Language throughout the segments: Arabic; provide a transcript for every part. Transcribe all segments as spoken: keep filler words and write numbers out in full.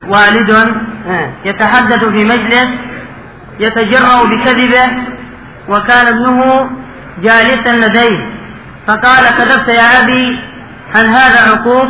والد يتحدث في مجلس يتجرأ بكذبه، وكان ابنه جالسا لديه، فقال: كذبت يا أبي، هل هذا عقوق؟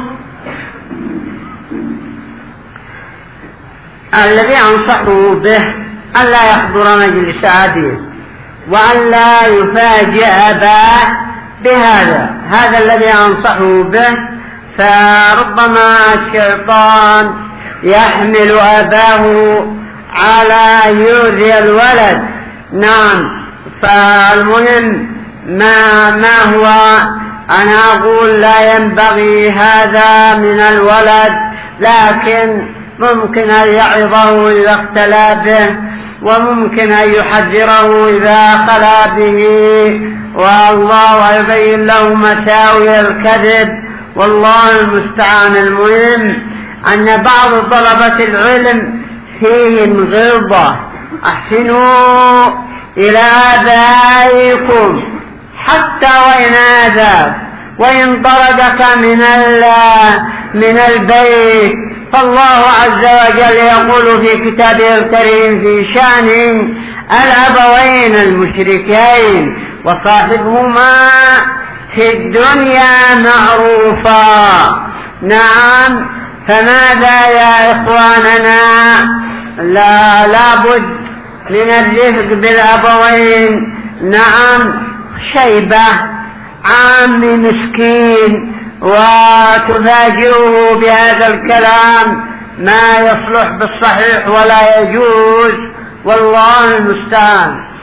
الذي أنصحه به أن لا يحضر مجلس أبيه وأن لا يفاجئ أباه بهذا، هذا الذي أنصحه به. فربما الشيطان يحمل أباه على يؤذي الولد. نعم، فالمهم ما, ما هو أنا أقول لا ينبغي هذا من الولد، لكن ممكن أن يعظه إذا اختلى به، وممكن أن يحذره إذا خلا به، والله يبين له مساوي الكذب، والله المستعان. المهم أن بعض طلبة العلم فيهم غلظة. أحسنوا إلى آبائكم حتى وإن آذاك، وإن طردك من من البيت، فالله عز وجل يقول في كتابه الكريم في شأن الأبوين المشركين: وصاحبهما في الدنيا معروفا. نعم، فماذا يا إخواننا؟ لا لابد من الرفق بالأبوين. نعم، شيبة عام مسكين وتفاجئه بهذا الكلام ما يصلح بالصحيح ولا يجوز، والله المستعان.